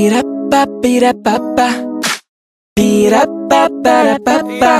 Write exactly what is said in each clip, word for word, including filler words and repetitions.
Bee-da-ba-bee-da-ba-ba. Bee-da-ba-ba-da-ba-ba.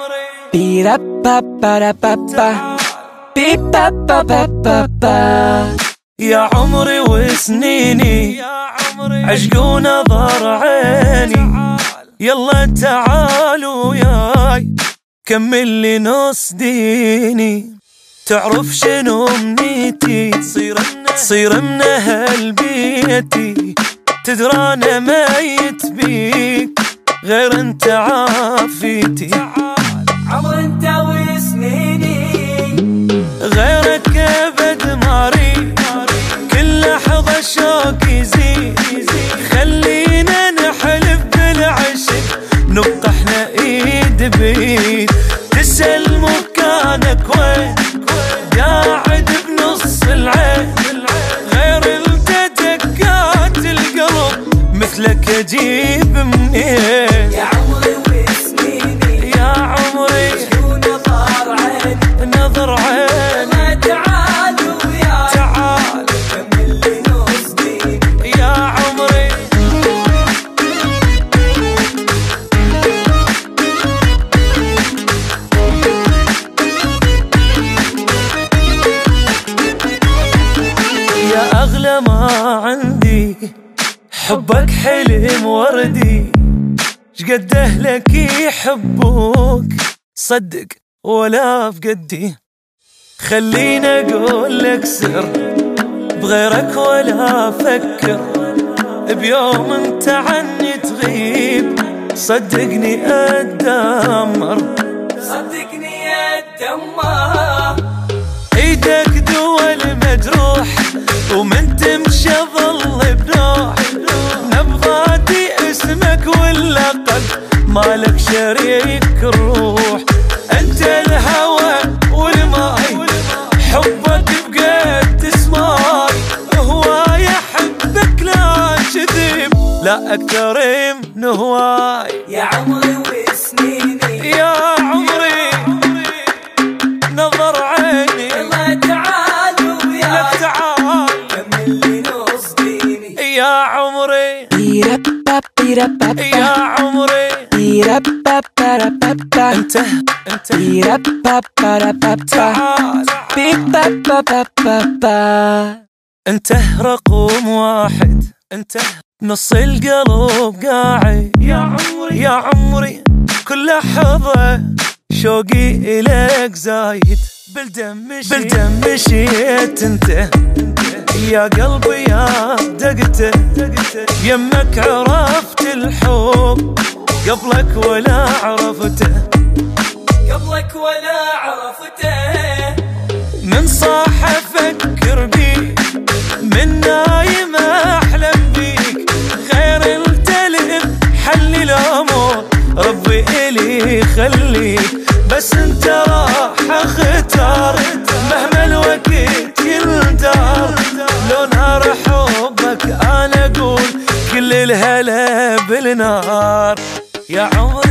Bee-da-ba-ba-da-ba-ba. Bee-ba-ba-ba-ba-ba. يا عمري وسنيني عشق ونظر عيني، يلا تعال وياي كمل لي نص ديني. تعرف شنو امنيتي؟ تصير من اهل بيتي، تدرى انا ميت بيك غير انت عافيتي. عمر انت وسنيني غيرك ابد ماري، كل لحظة شوق يزيد. خلينا نحلف بالعشق نبقى احنا ايد بيد. تسأل مكانك وين؟ قاعد بنص العين، غير انت دقات القلب مثلك اجيب منين؟ يا عمري وسنيني يا عمري ونظر عين نظر عين. تعال وياي تعال كمل لي نص ديني. يا عمري يا أغلى ما عندي، حبك حلم وردي. شقد أهلك يحبوك صدق ولا بقدي. خليني أقول لك سر بغيرك ولا أفكر، بيوم أنت عني تغيب صدقني أتدمر. صدقني اتدمر. ايدك دول مجروح ومن تمشي ظل بنوح. نبضاتي اسمك واللقب مالك شريك الروح. انت الهوى والماي حبك بقد اسماي. هواي احبك لا كذب لا اكثر من هواي. يا عمري وسنيني يا عمري نظر عيني. يلا تعال وياي تعال كمل لي نص ديني. يا عمري Bee-da-ba-bee-da-ba-ba. يا عمري Bee-da-ba-ba-da-ba-ba. انت انت Bee-da-ba-ba-da-ba-ba. تعال Bee-ba-ba-ba-ba-ba. انت رقم واحد، انت نص القلب قاعد. يا عمري يا عمري كل لحظة شوقي إليك زايد. بالدم مشيت بالدم مشيت انت يا قلبي يا دقته. يمك عرفت الحب قبلك ولا عرفته. قبلك ولا عرفته. من صاح افكر بيك، من نايم احلم بيك. غير التلب حل الامور ربي الي خليك. بس انت راح اختار مهما الوقت يندار. لو نار حبك انا اقول كل الهلا بالنار. يا عمري